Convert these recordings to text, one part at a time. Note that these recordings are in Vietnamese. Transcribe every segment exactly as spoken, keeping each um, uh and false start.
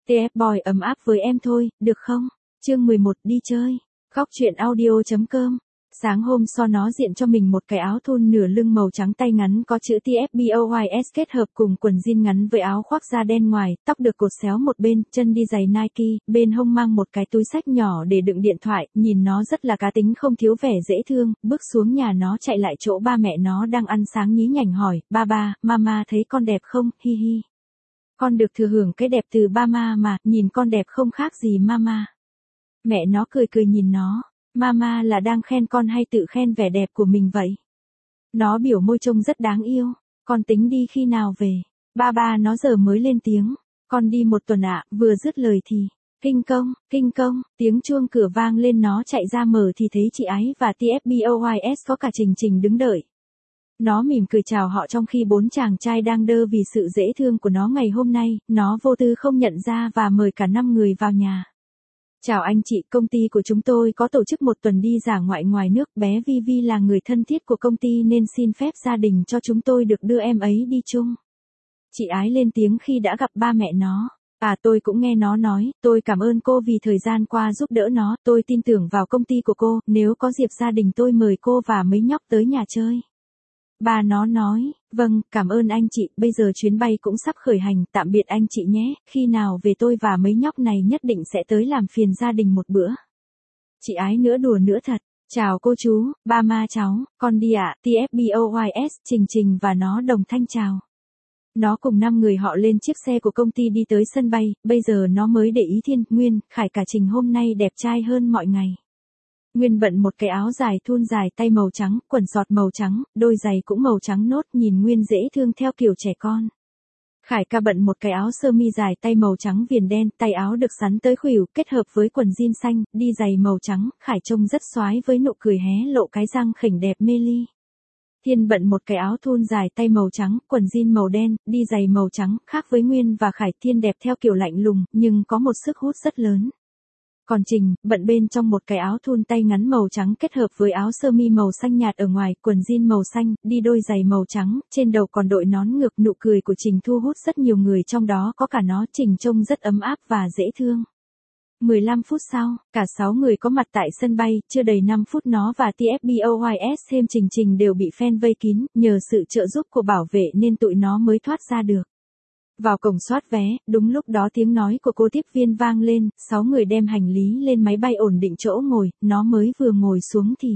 tê ép Boy ấm áp với em thôi, được không? Chương mười một đi chơi. Khóc chuyện audio chấm com. Sáng hôm sau nó diện cho mình một cái áo thun nửa lưng màu trắng tay ngắn có chữ tê ép Boys kết hợp cùng quần jean ngắn với áo khoác da đen ngoài, tóc được cột xéo một bên, chân đi giày Nike, bên hông mang một cái túi xách nhỏ để đựng điện thoại, nhìn nó rất là cá tính không thiếu vẻ dễ thương, bước xuống nhà nó chạy lại chỗ ba mẹ nó đang ăn sáng nhí nhảnh hỏi, ba ba, mama thấy con đẹp không, hi hi. Con được thừa hưởng cái đẹp từ ba ma mà, nhìn con đẹp không khác gì mama. Mẹ nó cười cười nhìn nó. Mama là đang khen con hay tự khen vẻ đẹp của mình vậy? Nó biểu môi trông rất đáng yêu. Con tính đi khi nào về? Ba ba nó giờ mới lên tiếng. Con đi một tuần ạ, vừa dứt lời thì. Kinh công, kinh công, tiếng chuông cửa vang lên nó chạy ra mở thì thấy chị Ái và tê ép Boys có cả Trình Trình đứng đợi. Nó mỉm cười chào họ trong khi bốn chàng trai đang đơ vì sự dễ thương của nó ngày hôm nay, nó vô tư không nhận ra và mời cả năm người vào nhà. Chào anh chị, công ty của chúng tôi có tổ chức một tuần đi dã ngoại ngoài nước, bé Vi Vi là người thân thiết của công ty nên xin phép gia đình cho chúng tôi được đưa em ấy đi chung. Chị Ái lên tiếng khi đã gặp ba mẹ nó. À tôi cũng nghe nó nói, tôi cảm ơn cô vì thời gian qua giúp đỡ nó, tôi tin tưởng vào công ty của cô, nếu có dịp gia đình tôi mời cô và mấy nhóc tới nhà chơi. Ba nó nói, vâng, cảm ơn anh chị, bây giờ chuyến bay cũng sắp khởi hành, tạm biệt anh chị nhé, khi nào về tôi và mấy nhóc này nhất định sẽ tới làm phiền gia đình một bữa. Chị Ái nữa đùa nữa thật, chào cô chú, ba ma cháu, con đi ạ, tê ép Boys, Trình Trình và nó đồng thanh chào. Nó cùng năm người họ lên chiếc xe của công ty đi tới sân bay, bây giờ nó mới để ý Thiên, Nguyên, Khải cả Trình hôm nay đẹp trai hơn mọi ngày. Nguyên bận một cái áo dài thun dài tay màu trắng, quần sọt màu trắng, đôi giày cũng màu trắng nốt nhìn Nguyên dễ thương theo kiểu trẻ con. Khải ca bận một cái áo sơ mi dài tay màu trắng viền đen, tay áo được sắn tới khuỷu, kết hợp với quần jean xanh, đi giày màu trắng, Khải trông rất xoái với nụ cười hé lộ cái răng khỉnh đẹp mê ly. Thiên bận một cái áo thun dài tay màu trắng, quần jean màu đen, đi giày màu trắng, khác với Nguyên và Khải, Thiên đẹp theo kiểu lạnh lùng, nhưng có một sức hút rất lớn. Còn Trình, bận bên trong một cái áo thun tay ngắn màu trắng kết hợp với áo sơ mi màu xanh nhạt ở ngoài, quần jean màu xanh, đi đôi giày màu trắng, trên đầu còn đội nón ngược, nụ cười của Trình thu hút rất nhiều người trong đó có cả nó, Trình trông rất ấm áp và dễ thương. mười lăm phút sau, cả sáu người có mặt tại sân bay, chưa đầy năm phút nó và tê ép Boys thêm Trình Trình đều bị fan vây kín, nhờ sự trợ giúp của bảo vệ nên tụi nó mới thoát ra được. Vào cổng soát vé, đúng lúc đó tiếng nói của cô tiếp viên vang lên, sáu người đem hành lý lên máy bay ổn định chỗ ngồi, nó mới vừa ngồi xuống thì.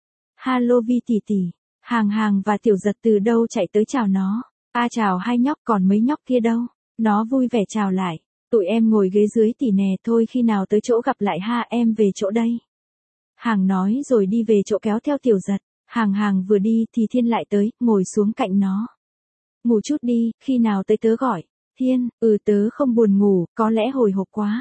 Halo Vi tỷ tỷ, Hàng Hàng và Tiểu Giật từ đâu chạy tới chào nó. A à, chào hai nhóc, còn mấy nhóc kia đâu? Nó vui vẻ chào lại. Tụi em ngồi ghế dưới tỷ nè, thôi khi nào tới chỗ gặp lại ha, em về chỗ đây. Hàng nói rồi đi về chỗ kéo theo Tiểu Giật. Hàng Hàng vừa đi thì Thiên lại tới, ngồi xuống cạnh nó. Ngủ chút đi, khi nào tới tớ gọi. Thiên, ừ tớ không buồn ngủ, có lẽ hồi hộp quá.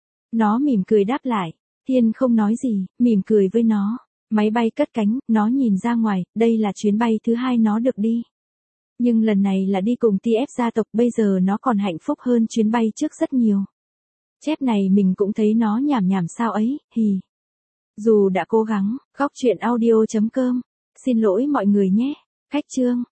Nó mỉm cười đáp lại. Thiên không nói gì, mỉm cười với nó. Máy bay cất cánh, nó nhìn ra ngoài, đây là chuyến bay thứ hai nó được đi. Nhưng lần này là đi cùng tê ép gia tộc, bây giờ nó còn hạnh phúc hơn chuyến bay trước rất nhiều. Chép này mình cũng thấy nó nhảm nhảm sao ấy, hì. Dù đã cố gắng, khóc chuyện audio chấm com. Xin lỗi mọi người nhé. Khách chương.